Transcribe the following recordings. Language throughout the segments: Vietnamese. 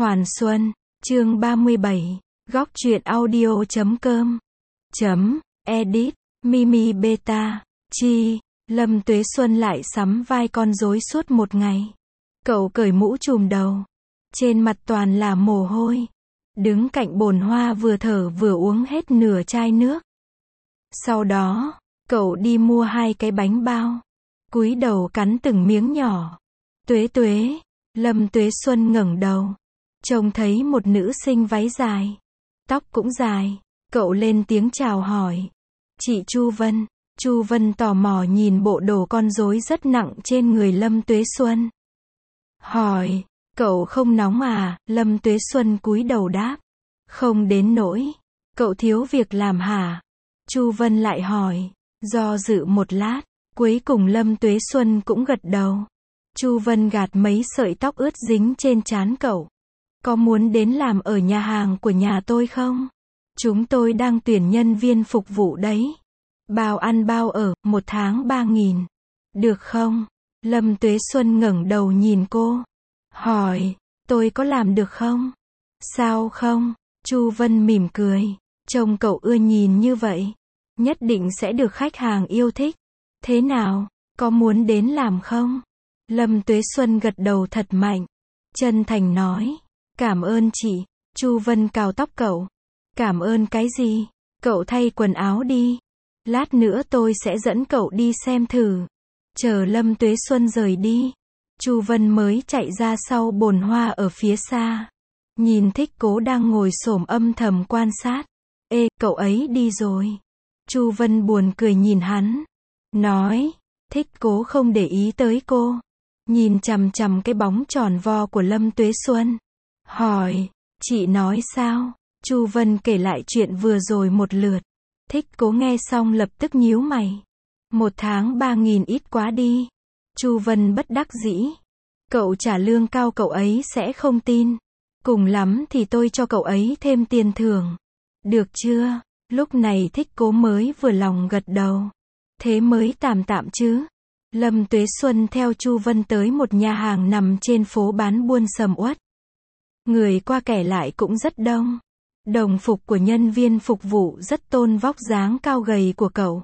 Hoàn Xuân, chương 37, góc truyện audio.com, edit, Mimi Beta, chi, Lâm Tuế Xuân lại sắm vai con rối suốt một ngày. Cậu cởi mũ trùm đầu, trên mặt toàn là mồ hôi, đứng cạnh bồn hoa vừa thở vừa uống hết nửa chai nước. Sau đó, cậu đi mua 2 cái bánh bao, cúi đầu cắn từng miếng nhỏ. Tuế Tuế, Lâm Tuế Xuân ngẩng đầu, trông thấy một nữ sinh váy dài, tóc cũng dài, cậu lên tiếng chào hỏi. Chị Chu Vân. Chu Vân tò mò nhìn bộ đồ con rối rất nặng trên người Lâm Tuế Xuân. Hỏi, cậu không nóng à? Lâm Tuế Xuân cúi đầu đáp. Không đến nỗi. Cậu thiếu việc làm hả? Chu Vân lại hỏi. Do dự một lát, cuối cùng Lâm Tuế Xuân cũng gật đầu. Chu Vân gạt mấy sợi tóc ướt dính trên trán cậu. Có muốn đến làm ở nhà hàng của nhà tôi không? Chúng tôi đang tuyển nhân viên phục vụ đấy. Bao ăn bao ở, 1 tháng 3.000. Được không? Lâm Tuế Xuân ngẩng đầu nhìn cô. Hỏi, tôi có làm được không? Sao không? Chu Vân mỉm cười. Trông cậu ưa nhìn như vậy, nhất định sẽ được khách hàng yêu thích. Thế nào? Có muốn đến làm không? Lâm Tuế Xuân gật đầu thật mạnh. Chân thành nói. Cảm ơn chị. Chu Vân cào tóc cậu. Cảm ơn cái gì? Cậu thay quần áo đi. Lát nữa tôi sẽ dẫn cậu đi xem thử. Chờ Lâm Tuế Xuân rời đi, Chu Vân mới chạy ra sau bồn hoa ở phía xa. Nhìn Thích Cố đang ngồi xổm âm thầm quan sát. Ê, cậu ấy đi rồi. Chu Vân buồn cười nhìn hắn. Nói, Thích Cố không để ý tới cô. Nhìn chằm chằm cái bóng tròn vo của Lâm Tuế Xuân. Hỏi, chị nói sao? Chu Vân kể lại chuyện vừa rồi một lượt. Thích Cố nghe xong lập tức nhíu mày. 1 tháng 3.000 ít quá đi. Chu Vân bất đắc dĩ. Cậu trả lương cao cậu ấy sẽ không tin. Cùng lắm thì tôi cho cậu ấy thêm tiền thưởng. Được chưa? Lúc này Thích Cố mới vừa lòng gật đầu. Thế mới tạm tạm chứ. Lâm Tuế Xuân theo Chu Vân tới một nhà hàng nằm trên phố bán buôn sầm uất. Người qua kẻ lại cũng rất đông. Đồng phục của nhân viên phục vụ rất tôn vóc dáng cao gầy của cậu.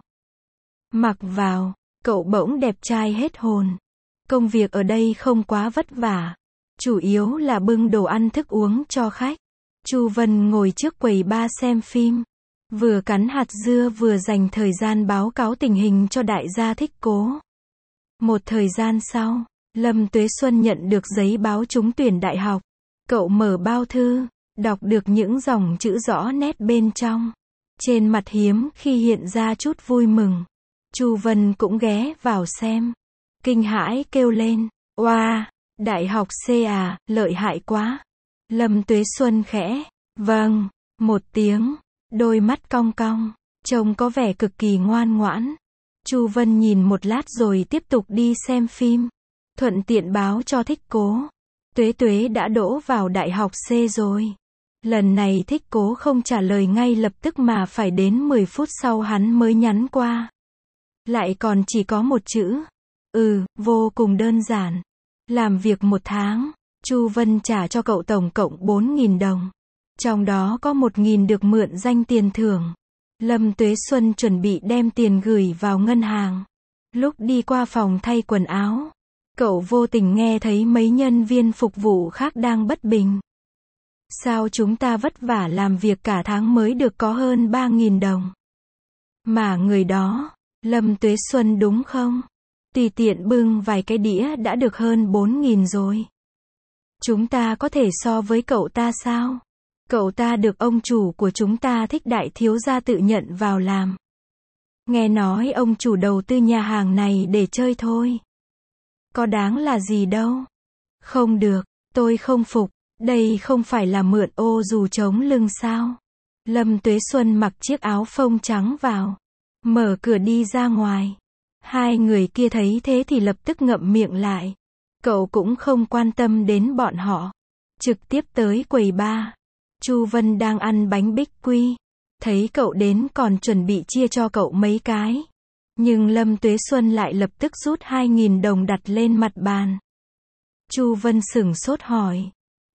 Mặc vào, cậu bỗng đẹp trai hết hồn. Công việc ở đây không quá vất vả. Chủ yếu là bưng đồ ăn thức uống cho khách. Chu Vân ngồi trước quầy bar xem phim. Vừa cắn hạt dưa vừa dành thời gian báo cáo tình hình cho đại gia Thích Cố. Một thời gian sau, Lâm Tuế Xuân nhận được giấy báo trúng tuyển đại học. Cậu mở bao thư, đọc được những dòng chữ rõ nét bên trong. Trên mặt hiếm khi hiện ra chút vui mừng. Chu Vân cũng ghé vào xem. Kinh hãi kêu lên. Oa, đại học C à, lợi hại quá. Lâm Tuế Xuân khẽ. Vâng, một tiếng. Đôi mắt cong cong. Trông có vẻ cực kỳ ngoan ngoãn. Chu Vân nhìn một lát rồi tiếp tục đi xem phim. Thuận tiện báo cho Thích Cố. Tuế Tuế đã đỗ vào đại học C rồi. Lần này Thích Cố không trả lời ngay lập tức mà phải đến 10 phút sau hắn mới nhắn qua. Lại còn chỉ có một chữ. Vô cùng đơn giản. Làm việc 1 tháng, Chu Vân trả cho cậu tổng cộng 4.000 đồng. Trong đó có 1.000 được mượn danh tiền thưởng. Lâm Tuế Xuân chuẩn bị đem tiền gửi vào ngân hàng. Lúc đi qua phòng thay quần áo, cậu vô tình nghe thấy mấy nhân viên phục vụ khác đang bất bình. Sao chúng ta vất vả làm việc cả tháng mới được có hơn 3.000 đồng? Mà người đó, Lâm Tuế Xuân đúng không? Tùy tiện bưng vài cái đĩa đã được hơn 4.000 rồi. Chúng ta có thể so với cậu ta sao? Cậu ta được ông chủ của chúng ta Thích đại thiếu gia tự nhận vào làm. Nghe nói ông chủ đầu tư nhà hàng này để chơi thôi. Có đáng là gì đâu. Không được, tôi không phục. Đây không phải là mượn ô dù chống lưng sao? Lâm Tuế Xuân mặc chiếc áo phông trắng vào. Mở cửa đi ra ngoài. 2 người kia thấy thế thì lập tức ngậm miệng lại. Cậu cũng không quan tâm đến bọn họ. Trực tiếp tới quầy bar. Chu Vân đang ăn bánh bích quy. Thấy cậu đến còn chuẩn bị chia cho cậu mấy cái. Nhưng Lâm Tuế Xuân lại lập tức rút 2.000 đồng đặt lên mặt bàn. Chu Vân sửng sốt hỏi.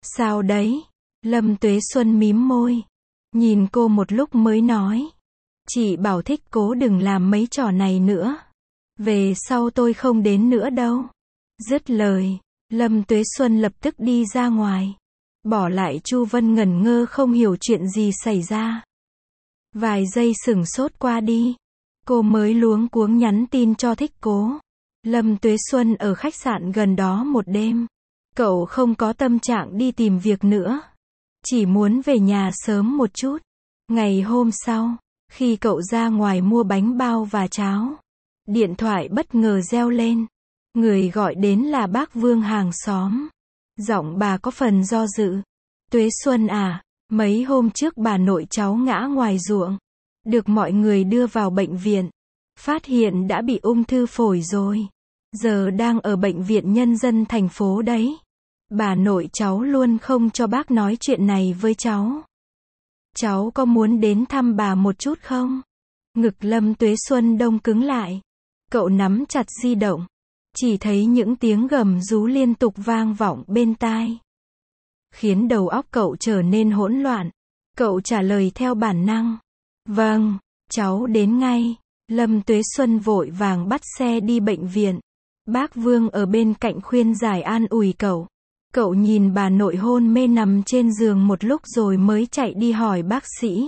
Sao đấy? Lâm Tuế Xuân mím môi. Nhìn cô một lúc mới nói. Chị bảo thích cố đừng làm mấy trò này nữa. Về sau tôi không đến nữa đâu. Dứt lời, Lâm Tuế Xuân lập tức đi ra ngoài. Bỏ lại Chu Vân ngẩn ngơ không hiểu chuyện gì xảy ra. Vài giây sửng sốt qua đi. Cô mới luống cuống nhắn tin cho thích cố. Lâm Tuế Xuân ở khách sạn gần đó một đêm. Cậu không có tâm trạng đi tìm việc nữa. Chỉ muốn về nhà sớm một chút. Ngày hôm sau, khi cậu ra ngoài mua bánh bao và cháo, điện thoại bất ngờ reo lên. Người gọi đến là bác Vương hàng xóm. Giọng bà có phần do dự. Tuế Xuân à, mấy hôm trước bà nội cháu ngã ngoài ruộng. Được mọi người đưa vào bệnh viện. Phát hiện đã bị ung thư phổi rồi. Giờ đang ở bệnh viện nhân dân thành phố đấy. Bà nội cháu luôn không cho bác nói chuyện này với cháu. Cháu có muốn đến thăm bà một chút không? Ngực Lâm Tuế Xuân đông cứng lại. Cậu nắm chặt di động. Chỉ thấy những tiếng gầm rú liên tục vang vọng bên tai. Khiến đầu óc cậu trở nên hỗn loạn. Cậu trả lời theo bản năng. Vâng, cháu đến ngay. Lâm Tuế Xuân vội vàng bắt xe đi bệnh viện. Bác Vương ở bên cạnh khuyên giải an ủi cậu. Cậu nhìn bà nội hôn mê nằm trên giường một lúc rồi mới chạy đi hỏi bác sĩ.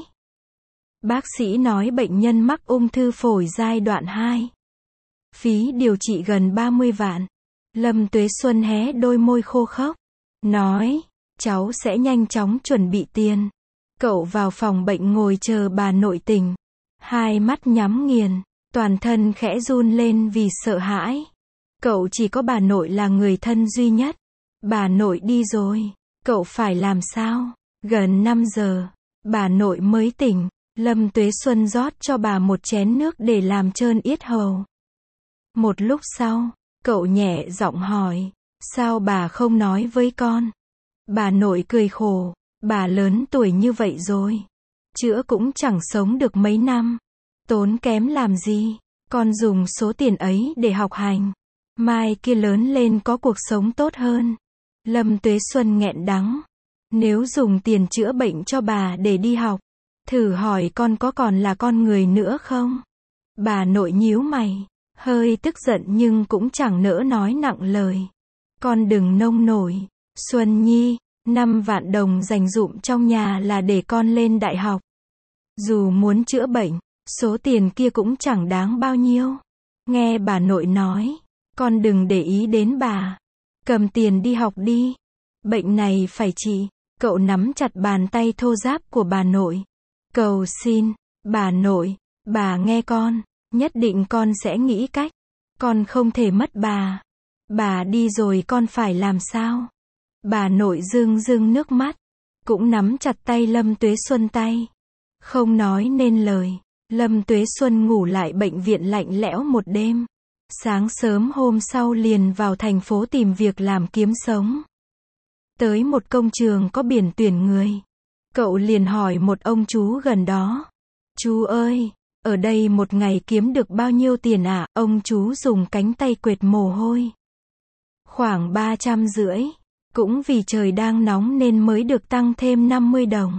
Bác sĩ nói bệnh nhân mắc ung thư phổi giai đoạn 2. Phí điều trị gần 30 vạn. Lâm Tuế Xuân hé đôi môi khô khốc. Nói, cháu sẽ nhanh chóng chuẩn bị tiền. Cậu vào phòng bệnh ngồi chờ bà nội tỉnh. Hai mắt nhắm nghiền, toàn thân khẽ run lên vì sợ hãi. Cậu chỉ có bà nội là người thân duy nhất. Bà nội đi rồi, cậu phải làm sao? Gần 5 giờ, bà nội mới tỉnh. Lâm Tuế Xuân rót cho bà một chén nước để làm trơn yết hầu. Một lúc sau, cậu nhẹ giọng hỏi, sao bà không nói với con? Bà nội cười khổ, bà lớn tuổi như vậy rồi. Chữa cũng chẳng sống được mấy năm. Tốn kém làm gì? Con dùng số tiền ấy để học hành. Mai kia lớn lên có cuộc sống tốt hơn. Lâm Tuế Xuân nghẹn đắng. Nếu dùng tiền chữa bệnh cho bà để đi học, thử hỏi con có còn là con người nữa không? Bà nội nhíu mày, hơi tức giận nhưng cũng chẳng nỡ nói nặng lời. Con đừng nông nổi, Xuân Nhi, 5 vạn đồng dành dụm trong nhà là để con lên đại học. Dù muốn chữa bệnh, số tiền kia cũng chẳng đáng bao nhiêu. Nghe bà nội nói, con đừng để ý đến bà. Cầm tiền đi học đi. Bệnh này phải trị. Cậu nắm chặt bàn tay thô ráp của bà nội. Cầu xin, bà nội, bà nghe con. Nhất định con sẽ nghĩ cách. Con không thể mất bà. Bà đi rồi con phải làm sao? Bà nội rưng rưng nước mắt. Cũng nắm chặt tay Lâm Tuế Xuân tay. Không nói nên lời. Lâm Tuế Xuân ngủ lại bệnh viện lạnh lẽo một đêm. Sáng sớm hôm sau liền vào thành phố tìm việc làm kiếm sống. Tới một công trường có biển tuyển người. Cậu liền hỏi một ông chú gần đó. Chú ơi, ở đây một ngày kiếm được bao nhiêu tiền ạ? Ông chú dùng cánh tay quệt mồ hôi. Khoảng 350. Cũng vì trời đang nóng nên mới được tăng thêm 50 đồng.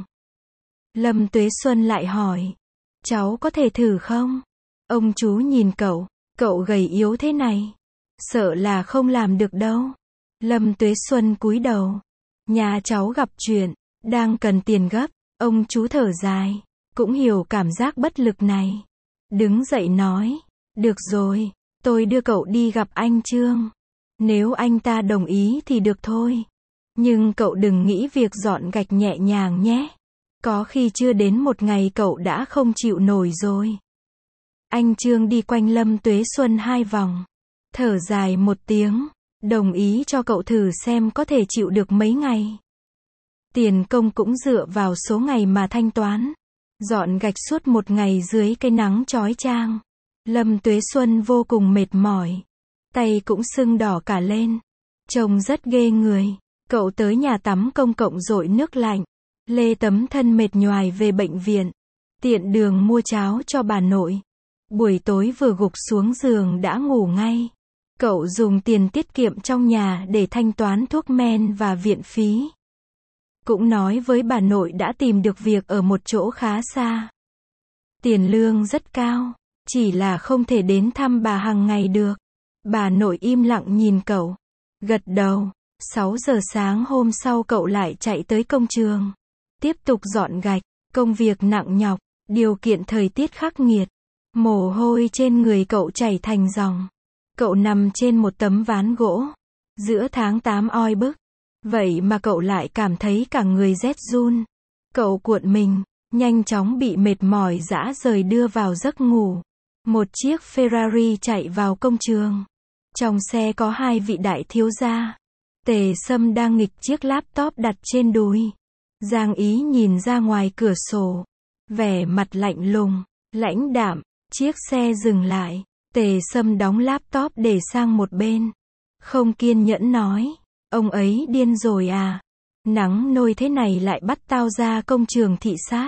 Lâm Tuế Xuân lại hỏi. Cháu có thể thử không? Ông chú nhìn cậu. Cậu gầy yếu thế này. Sợ là không làm được đâu. Lâm Tuế Xuân cúi đầu. Nhà cháu gặp chuyện. Đang cần tiền gấp. Ông chú thở dài. Cũng hiểu cảm giác bất lực này. Đứng dậy nói. Được rồi. Tôi đưa cậu đi gặp anh Trương. Nếu anh ta đồng ý thì được thôi. Nhưng cậu đừng nghĩ việc dọn gạch nhẹ nhàng nhé. Có khi chưa đến một ngày cậu đã không chịu nổi rồi. Anh Trương đi quanh Lâm Tuế Xuân 2 vòng. Thở dài một tiếng. Đồng ý cho cậu thử xem có thể chịu được mấy ngày. Tiền công cũng dựa vào số ngày mà thanh toán. Dọn gạch suốt một ngày dưới cái nắng chói chang. Lâm Tuế Xuân vô cùng mệt mỏi. Tay cũng sưng đỏ cả lên. Trông rất ghê người. Cậu tới nhà tắm công cộng dội nước lạnh. Lê tấm thân mệt nhoài về bệnh viện. Tiện đường mua cháo cho bà nội. Buổi tối vừa gục xuống giường đã ngủ ngay. Cậu dùng tiền tiết kiệm trong nhà để thanh toán thuốc men và viện phí. cũng nói với bà nội đã tìm được việc ở một chỗ khá xa. Tiền lương rất cao, chỉ là không thể đến thăm bà hàng ngày được. Bà nội im lặng nhìn cậu, gật đầu. 6 giờ sáng hôm sau cậu lại chạy tới công trường, tiếp tục dọn gạch, công việc nặng nhọc, điều kiện thời tiết khắc nghiệt. Mồ hôi trên người cậu chảy thành dòng. Cậu nằm trên một tấm ván gỗ, giữa tháng 8 oi bức. Vậy mà cậu lại cảm thấy cả người rét run. Cậu cuộn mình, nhanh chóng bị mệt mỏi rã rời đưa vào giấc ngủ. Một chiếc Ferrari chạy vào công trường. Trong xe có 2 vị đại thiếu gia. Tề Sâm đang nghịch chiếc laptop đặt trên đùi. Giang Ý nhìn ra ngoài cửa sổ, vẻ mặt lạnh lùng, lãnh đạm. Chiếc xe dừng lại, Tề Sâm đóng laptop để sang một bên. Không kiên nhẫn nói, ông ấy điên rồi à? Nắng nôi thế này lại bắt tao ra công trường thị sát.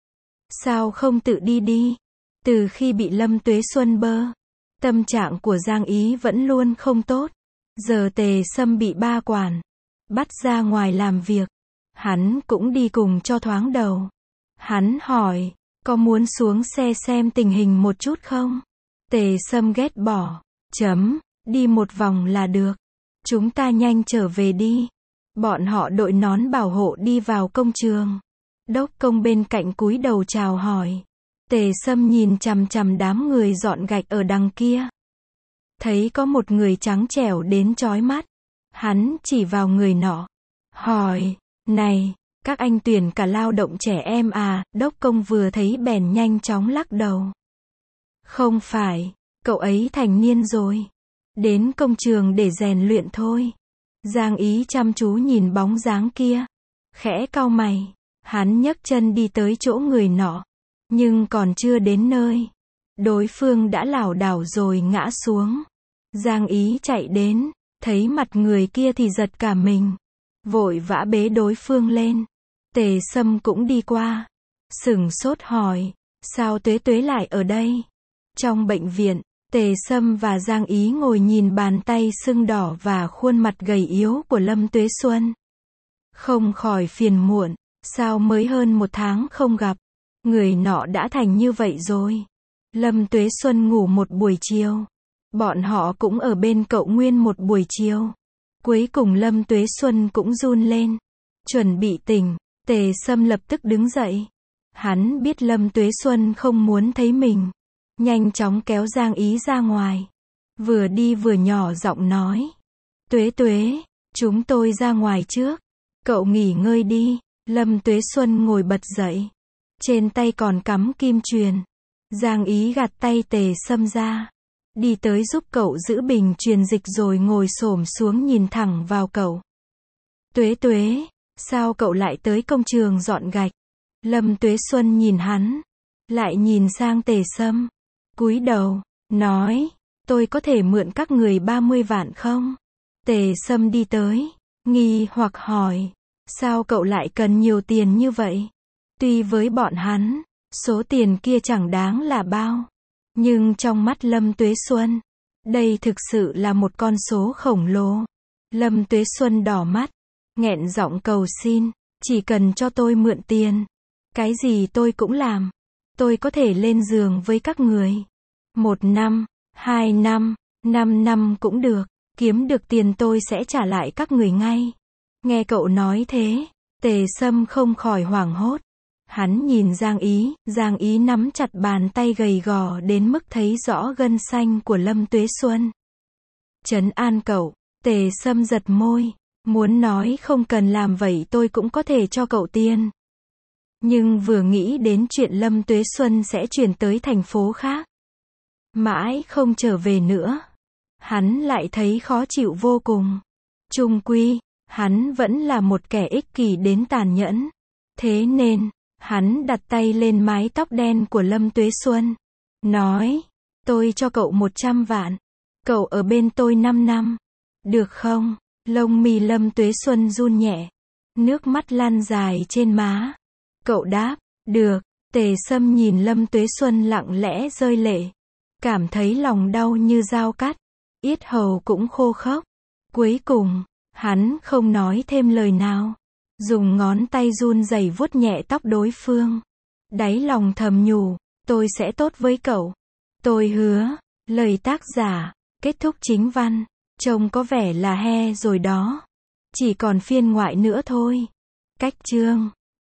Sao không tự đi đi? Từ khi bị Lâm Tuế Xuân bơ, tâm trạng của Giang Ý vẫn luôn không tốt. Giờ Tề Sâm bị ba quản, bắt ra ngoài làm việc. Hắn cũng đi cùng cho thoáng đầu. Hắn hỏi, có muốn xuống xe xem tình hình một chút không? Tề Sâm ghét bỏ, đi một vòng là được. Chúng ta nhanh trở về đi. Bọn họ đội nón bảo hộ đi vào công trường. Đốc công bên cạnh cúi đầu chào hỏi. Tề Sâm nhìn chằm chằm đám người dọn gạch ở đằng kia. Thấy có một người trắng trẻo đến chói mắt. Hắn chỉ vào người nọ, hỏi, này, các anh tuyển cả lao động trẻ em à? Đốc công vừa thấy bèn nhanh chóng lắc đầu. Không phải, cậu ấy thành niên rồi. Đến công trường để rèn luyện thôi. Giang Ý chăm chú nhìn bóng dáng kia, khẽ cau mày. Hắn nhấc chân đi tới chỗ người nọ, nhưng còn chưa đến nơi, đối phương đã lảo đảo rồi ngã xuống. Giang Ý chạy đến, thấy mặt người kia thì giật cả mình, vội vã bế đối phương lên. Tề Sâm cũng đi qua, sửng sốt hỏi, sao Tuế Tuế lại ở đây? Trong bệnh viện, Tề Sâm và Giang Ý ngồi nhìn bàn tay sưng đỏ và khuôn mặt gầy yếu của Lâm Tuế Xuân. Không khỏi phiền muộn, sao mới hơn 1 tháng không gặp, người nọ đã thành như vậy rồi. Lâm Tuế Xuân ngủ một buổi chiều. Bọn họ cũng ở bên cậu nguyên một buổi chiều. Cuối cùng Lâm Tuế Xuân cũng run lên, chuẩn bị tỉnh. Tề Sâm lập tức đứng dậy. Hắn biết Lâm Tuế Xuân không muốn thấy mình, nhanh chóng kéo Giang Ý ra ngoài. Vừa đi vừa nhỏ giọng nói, Tuế Tuế, chúng tôi ra ngoài trước, cậu nghỉ ngơi đi. Lâm Tuế Xuân ngồi bật dậy, trên tay còn cắm kim chuyền. Giang Ý gạt tay Tề Sâm ra, đi tới giúp cậu giữ bình truyền dịch rồi ngồi xổm xuống nhìn thẳng vào cậu. Tuế Tuế, sao cậu lại tới công trường dọn gạch? Lâm Tuế Xuân nhìn hắn, lại nhìn sang Tề Sâm, cúi đầu, nói, tôi có thể mượn các người 30 vạn không? Tề Sâm đi tới, nghi hoặc hỏi, sao cậu lại cần nhiều tiền như vậy? Tuy với bọn hắn, số tiền kia chẳng đáng là bao, nhưng trong mắt Lâm Tuế Xuân, đây thực sự là một con số khổng lồ. Lâm Tuế Xuân đỏ mắt, nghẹn giọng cầu xin, chỉ cần cho tôi mượn tiền, cái gì tôi cũng làm. Tôi có thể lên giường với các người. 1 năm, 2 năm, 5 năm cũng được, kiếm được tiền tôi sẽ trả lại các người ngay. Nghe cậu nói thế, Tề Sâm không khỏi hoảng hốt. Hắn nhìn Giang Ý nắm chặt bàn tay gầy gò đến mức thấy rõ gân xanh của Lâm Tuế Xuân. Trấn an cậu, Tề Sâm giật môi, muốn nói không cần làm vậy tôi cũng có thể cho cậu tiền. Nhưng vừa nghĩ đến chuyện Lâm Tuế Xuân sẽ chuyển tới thành phố khác, mãi không trở về nữa, hắn lại thấy khó chịu vô cùng. Chung quy, hắn vẫn là một kẻ ích kỷ đến tàn nhẫn. Thế nên, hắn đặt tay lên mái tóc đen của Lâm Tuế Xuân, nói, tôi cho cậu 100 vạn, cậu ở bên tôi 5 năm, được không? Lông mi Lâm Tuế Xuân run nhẹ, nước mắt lan dài trên má. Cậu đáp, được. Tề Sâm nhìn Lâm Tuế Xuân lặng lẽ rơi lệ, cảm thấy lòng đau như dao cắt, yết hầu cũng khô khốc. Cuối cùng, hắn không nói thêm lời nào, dùng ngón tay run rẩy vuốt nhẹ tóc đối phương. Đáy lòng thầm nhủ, tôi sẽ tốt với cậu. Tôi hứa. Lời tác giả. Kết thúc chính văn. Trông có vẻ là he rồi đó. Chỉ còn phiên ngoại nữa thôi. Cách chương